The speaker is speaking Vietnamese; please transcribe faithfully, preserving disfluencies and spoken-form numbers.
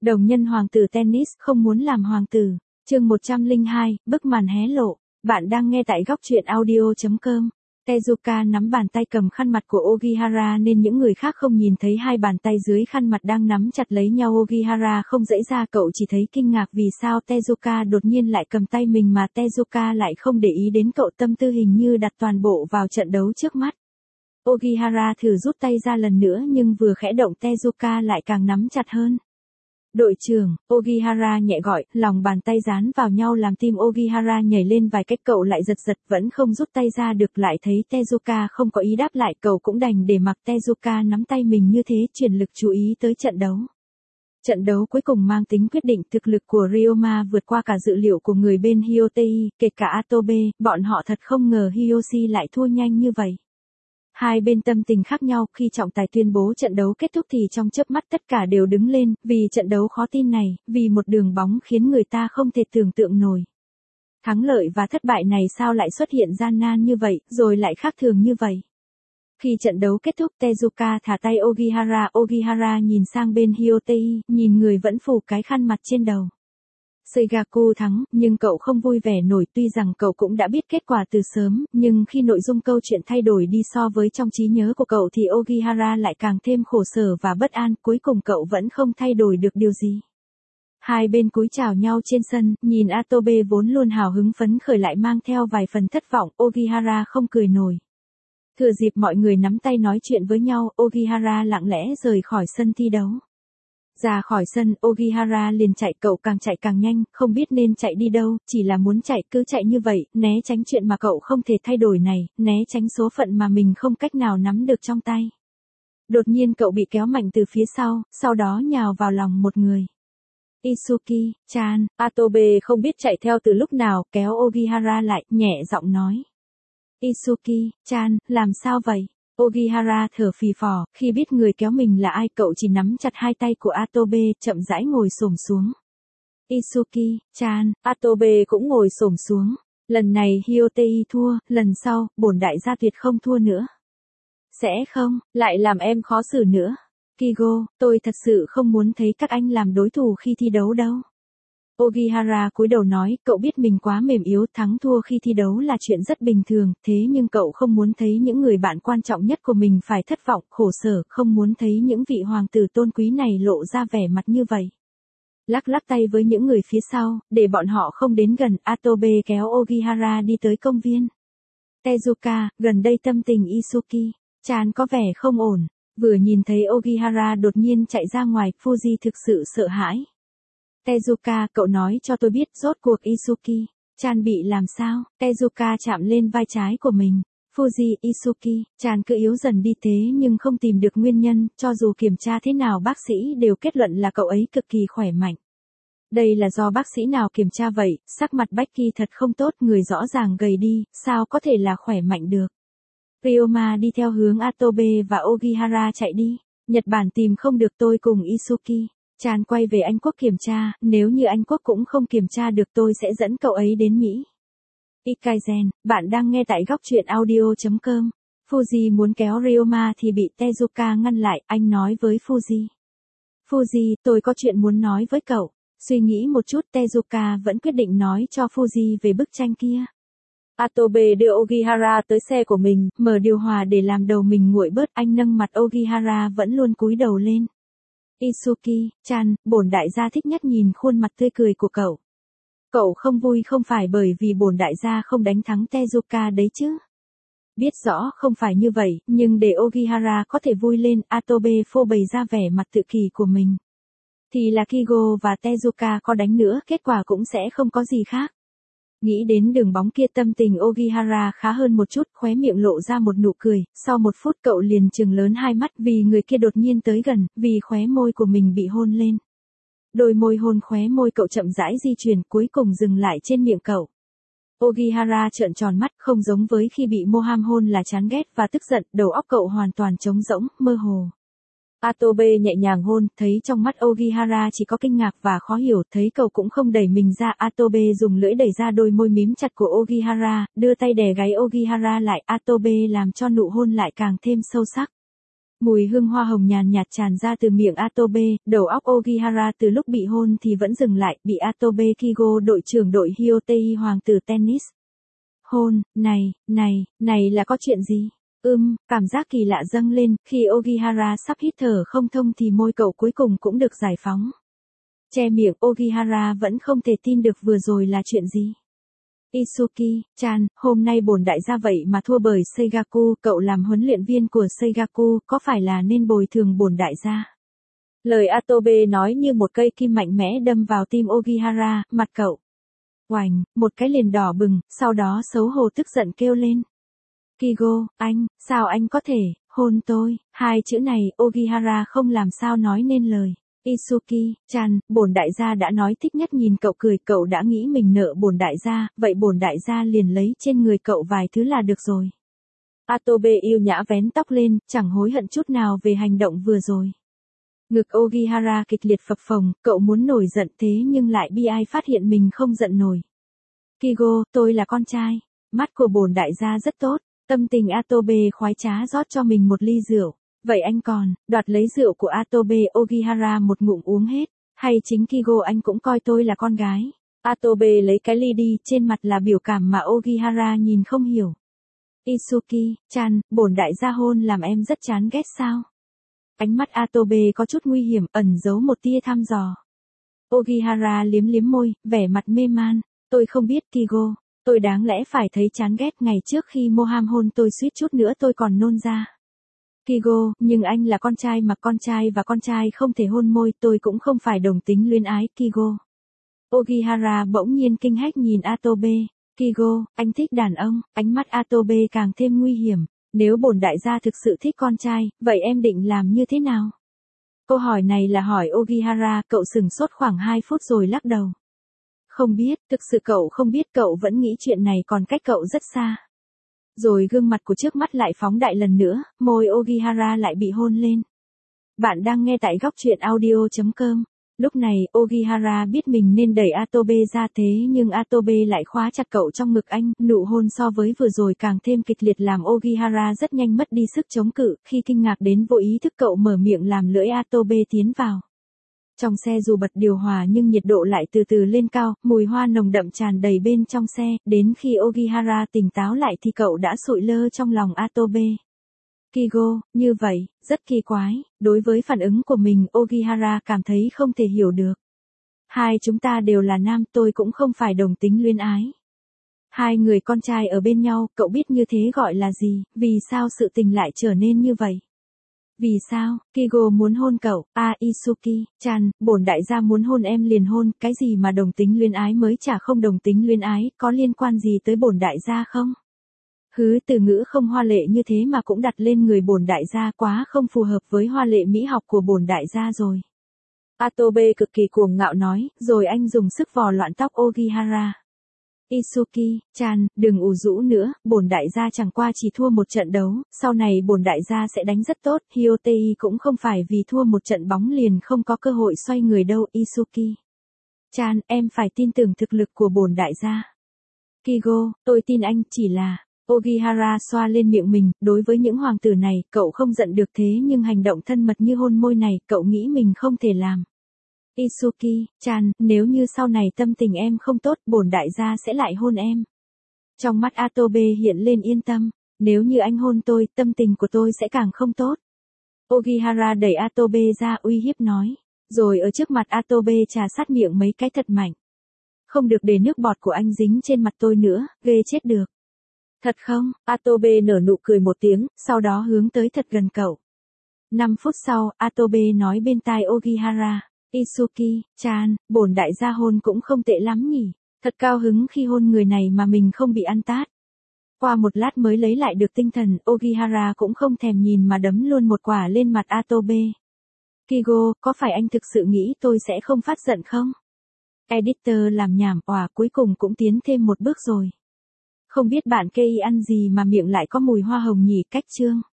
Đồng nhân hoàng tử tennis không muốn làm hoàng tử. Chương một trăm lẻ hai, bức màn hé lộ. Bạn đang nghe tại góc truyện audio chấm com. Tezuka nắm bàn tay cầm khăn mặt của Ogihara nên những người khác không nhìn thấy hai bàn tay dưới khăn mặt đang nắm chặt lấy nhau. Ogihara không dãy ra, cậu chỉ thấy kinh ngạc vì sao Tezuka đột nhiên lại cầm tay mình mà Tezuka lại không để ý đến cậu, tâm tư hình như đặt toàn bộ vào trận đấu trước mắt. Ogihara thử rút tay ra lần nữa nhưng vừa khẽ động Tezuka lại càng nắm chặt hơn. Đội trưởng, Ogihara nhẹ gọi, lòng bàn tay dán vào nhau làm tim Ogihara nhảy lên vài cách, cậu lại giật giật vẫn không rút tay ra được, lại thấy Tezuka không có ý đáp lại, cậu cũng đành để mặc Tezuka nắm tay mình như thế, chuyển lực chú ý tới trận đấu. Trận đấu cuối cùng mang tính quyết định, thực lực của Ryoma vượt qua cả dự liệu của người bên Hyotei, kể cả Atobe, bọn họ thật không ngờ Hiyoshi lại thua nhanh như vậy. Hai bên tâm tình khác nhau, khi trọng tài tuyên bố trận đấu kết thúc thì trong chớp mắt tất cả đều đứng lên, vì trận đấu khó tin này, vì một đường bóng khiến người ta không thể tưởng tượng nổi. Thắng lợi và thất bại này sao lại xuất hiện gian nan như vậy, rồi lại khác thường như vậy. Khi trận đấu kết thúc, Tezuka thả tay Ogihara, Ogihara nhìn sang bên Hyotei, nhìn người vẫn phủ cái khăn mặt trên đầu. Seigaku thắng, nhưng cậu không vui vẻ nổi, tuy rằng cậu cũng đã biết kết quả từ sớm, nhưng khi nội dung câu chuyện thay đổi đi so với trong trí nhớ của cậu thì Ogihara lại càng thêm khổ sở và bất an, cuối cùng cậu vẫn không thay đổi được điều gì. Hai bên cúi chào nhau trên sân, nhìn Atobe vốn luôn hào hứng phấn khởi lại mang theo vài phần thất vọng, Ogihara không cười nổi. Thừa dịp mọi người nắm tay nói chuyện với nhau, Ogihara lặng lẽ rời khỏi sân thi đấu. Ra khỏi sân, Ogihara liền chạy, cậu càng chạy càng nhanh, không biết nên chạy đi đâu, chỉ là muốn chạy, cứ chạy như vậy, né tránh chuyện mà cậu không thể thay đổi này, né tránh số phận mà mình không cách nào nắm được trong tay. Đột nhiên cậu bị kéo mạnh từ phía sau, sau đó nhào vào lòng một người. Isuki-chan, Atobe không biết chạy theo từ lúc nào, kéo Ogihara lại, nhẹ giọng nói. Isuki-chan, làm sao vậy? Ogihara thở phì phò, khi biết người kéo mình là ai, cậu chỉ nắm chặt hai tay của Atobe, chậm rãi ngồi xổm xuống. Isuki-chan, Atobe cũng ngồi xổm xuống. Lần này Hyotei thua, lần sau, bổn đại gia tuyệt không thua nữa. Sẽ không, lại làm em khó xử nữa. Kigo, tôi thật sự không muốn thấy các anh làm đối thủ khi thi đấu đâu. Ogihara cúi đầu nói, cậu biết mình quá mềm yếu, thắng thua khi thi đấu là chuyện rất bình thường, thế nhưng cậu không muốn thấy những người bạn quan trọng nhất của mình phải thất vọng, khổ sở, không muốn thấy những vị hoàng tử tôn quý này lộ ra vẻ mặt như vậy. Lắc lắc tay với những người phía sau, để bọn họ không đến gần, Atobe kéo Ogihara đi tới công viên. Tezuka, gần đây tâm tình Isuki-chan có vẻ không ổn, vừa nhìn thấy Ogihara đột nhiên chạy ra ngoài, Fuji thực sự sợ hãi. Tezuka, cậu nói cho tôi biết, rốt cuộc Isuki-chan bị làm sao? Tezuka chạm lên vai trái của mình. Fuji, Isuki-chan cứ yếu dần đi thế nhưng không tìm được nguyên nhân, cho dù kiểm tra thế nào bác sĩ đều kết luận là cậu ấy cực kỳ khỏe mạnh. Đây là do bác sĩ nào kiểm tra vậy, sắc mặt Becky thật không tốt, người rõ ràng gầy đi, sao có thể là khỏe mạnh được. Ryoma đi theo hướng Atobe và Ogihara chạy đi. Nhật Bản tìm không được, tôi cùng Isuki Chan quay về Anh Quốc kiểm tra, nếu như Anh Quốc cũng không kiểm tra được tôi sẽ dẫn cậu ấy đến Mỹ. Ikaizen, bạn đang nghe tại góc truyện audio chấm com. Fuji muốn kéo Ryoma thì bị Tezuka ngăn lại, anh nói với Fuji. Fuji, tôi có chuyện muốn nói với cậu. Suy nghĩ một chút, Tezuka vẫn quyết định nói cho Fuji về bức tranh kia. Atobe đưa Ogihara tới xe của mình, mở điều hòa để làm đầu mình nguội bớt, anh nâng mặt Ogihara vẫn luôn cúi đầu lên. Isuki-chan, bổn đại gia thích nhất nhìn khuôn mặt tươi cười của cậu. Cậu không vui không phải bởi vì bổn đại gia không đánh thắng Tezuka đấy chứ. Biết rõ không phải như vậy, nhưng để Ogihara có thể vui lên, Atobe phô bày ra vẻ mặt tự kỳ của mình. Thì là Kigo và Tezuka có đánh nữa, kết quả cũng sẽ không có gì khác. Nghĩ đến đường bóng kia, tâm tình Ogihara khá hơn một chút, khóe miệng lộ ra một nụ cười, sau một phút cậu liền trừng lớn hai mắt vì người kia đột nhiên tới gần, vì khóe môi của mình bị hôn lên. Đôi môi hôn khóe môi cậu chậm rãi di chuyển, cuối cùng dừng lại trên miệng cậu. Ogihara trợn tròn mắt, không giống với khi bị Moham hôn là chán ghét và tức giận, đầu óc cậu hoàn toàn trống rỗng, mơ hồ. Atobe nhẹ nhàng hôn, thấy trong mắt Ogihara chỉ có kinh ngạc và khó hiểu, thấy cậu cũng không đẩy mình ra, Atobe dùng lưỡi đẩy ra đôi môi mím chặt của Ogihara, đưa tay đè gáy Ogihara lại, Atobe làm cho nụ hôn lại càng thêm sâu sắc. Mùi hương hoa hồng nhàn nhạt tràn ra từ miệng Atobe, đầu óc Ogihara từ lúc bị hôn thì vẫn dừng lại, bị Atobe Kigo đội trưởng đội Hyotei hoàng tử tennis. Hôn, này, này, này là có chuyện gì? Ưm, cảm giác kỳ lạ dâng lên, khi Ogihara sắp hít thở không thông thì môi cậu cuối cùng cũng được giải phóng. Che miệng, Ogihara vẫn không thể tin được vừa rồi là chuyện gì. Isuki-chan, hôm nay bổn đại gia vậy mà thua bởi Seigaku, cậu làm huấn luyện viên của Seigaku, có phải là nên bồi thường bổn đại gia? Lời Atobe nói như một cây kim mạnh mẽ đâm vào tim Ogihara, mặt cậu. Oành, một cái liền đỏ bừng, sau đó xấu hổ tức giận kêu lên. Kigo, anh, sao anh có thể, hôn tôi, hai chữ này, Ogihara không làm sao nói nên lời. Isuki-chan, bổn đại gia đã nói thích nhất nhìn cậu cười, cậu đã nghĩ mình nợ bổn đại gia, vậy bổn đại gia liền lấy trên người cậu vài thứ là được rồi. Atobe yêu nhã vén tóc lên, chẳng hối hận chút nào về hành động vừa rồi. Ngực Ogihara kịch liệt phập phồng, cậu muốn nổi giận thế nhưng lại bi ai phát hiện mình không giận nổi. Kigo, tôi là con trai, mắt của bổn đại gia rất tốt, tâm tình Atobe khoái trá rót cho mình một ly rượu. Vậy anh còn, đoạt lấy rượu của Atobe, Ogihara một ngụm uống hết, hay chính Kigo anh cũng coi tôi là con gái. Atobe lấy cái ly đi, trên mặt là biểu cảm mà Ogihara nhìn không hiểu. Isuki-chan, bổn đại gia hôn làm em rất chán ghét sao? Ánh mắt Atobe có chút nguy hiểm, ẩn giấu một tia thăm dò. Ogihara liếm liếm môi, vẻ mặt mê man, tôi không biết Kigo, tôi đáng lẽ phải thấy chán ghét, ngày trước khi Moham hôn tôi suýt chút nữa tôi còn nôn ra. Kigo, nhưng anh là con trai mà con trai và con trai không thể hôn môi, tôi cũng không phải đồng tính luyến ái, Kigo. Ogihara bỗng nhiên kinh hách nhìn Atobe. Kigo, anh thích đàn ông, ánh mắt Atobe càng thêm nguy hiểm. Nếu bổn đại gia thực sự thích con trai, vậy em định làm như thế nào? Câu hỏi này là hỏi Ogihara, cậu sửng sốt khoảng hai phút rồi lắc đầu. Không biết, thực sự cậu không biết, cậu vẫn nghĩ chuyện này còn cách cậu rất xa. Rồi gương mặt của trước mắt lại phóng đại lần nữa, môi Ogihara lại bị hôn lên. Bạn đang nghe tại góc truyện audio chấm com. Lúc này, Ogihara biết mình nên đẩy Atobe ra thế nhưng Atobe lại khóa chặt cậu trong ngực anh, nụ hôn so với vừa rồi càng thêm kịch liệt làm Ogihara rất nhanh mất đi sức chống cự, khi kinh ngạc đến vô ý thức cậu mở miệng làm lưỡi Atobe tiến vào. Trong xe dù bật điều hòa nhưng nhiệt độ lại từ từ lên cao, mùi hoa nồng đậm tràn đầy bên trong xe, đến khi Ogihara tỉnh táo lại thì cậu đã sụi lơ trong lòng Atobe. Kigo, như vậy, rất kỳ quái, đối với phản ứng của mình Ogihara cảm thấy không thể hiểu được. Hai chúng ta đều là nam, tôi cũng không phải đồng tính luyến ái. Hai người con trai ở bên nhau, cậu biết như thế gọi là gì, vì sao sự tình lại trở nên như vậy? Vì sao, Kigo muốn hôn cậu, à Isuki-chan, bổn đại gia muốn hôn em liền hôn, cái gì mà đồng tính luyến ái mới chả không đồng tính luyến ái, có liên quan gì tới bổn đại gia không? Hứ, từ ngữ không hoa lệ như thế mà cũng đặt lên người bổn đại gia, quá không phù hợp với hoa lệ mỹ học của bổn đại gia rồi. Atobe cực kỳ cuồng ngạo nói, rồi anh dùng sức vò loạn tóc Ogihara. Isuki-chan, đừng ủ rũ nữa, bổn đại gia chẳng qua chỉ thua một trận đấu, sau này bổn đại gia sẽ đánh rất tốt, Hyotei cũng không phải vì thua một trận bóng liền không có cơ hội xoay người đâu, Isuki-chan, em phải tin tưởng thực lực của bổn đại gia. Kigo, tôi tin anh, chỉ là... Ogihara xoa lên miệng mình, đối với những hoàng tử này, cậu không giận được thế nhưng hành động thân mật như hôn môi này, cậu nghĩ mình không thể làm. Isuki-chan, nếu như sau này tâm tình em không tốt, bổn đại gia sẽ lại hôn em. Trong mắt Atobe hiện lên yên tâm, nếu như anh hôn tôi, tâm tình của tôi sẽ càng không tốt. Ogihara đẩy Atobe ra uy hiếp nói, rồi ở trước mặt Atobe trà sát miệng mấy cái thật mạnh. Không được để nước bọt của anh dính trên mặt tôi nữa, ghê chết được. Thật không? Atobe nở nụ cười một tiếng, sau đó hướng tới thật gần cậu. Năm phút sau, Atobe nói bên tai Ogihara, Isuki-chan, bổn đại gia hôn cũng không tệ lắm nhỉ, thật cao hứng khi hôn người này mà mình không bị ăn tát. Qua một lát mới lấy lại được tinh thần, Ogihara cũng không thèm nhìn mà đấm luôn một quả lên mặt Atobe. Kigo, có phải anh thực sự nghĩ tôi sẽ không phát giận không? Editor làm nhảm, òa cuối cùng cũng tiến thêm một bước rồi. Không biết bạn Kei ăn gì mà miệng lại có mùi hoa hồng nhỉ, cách chương.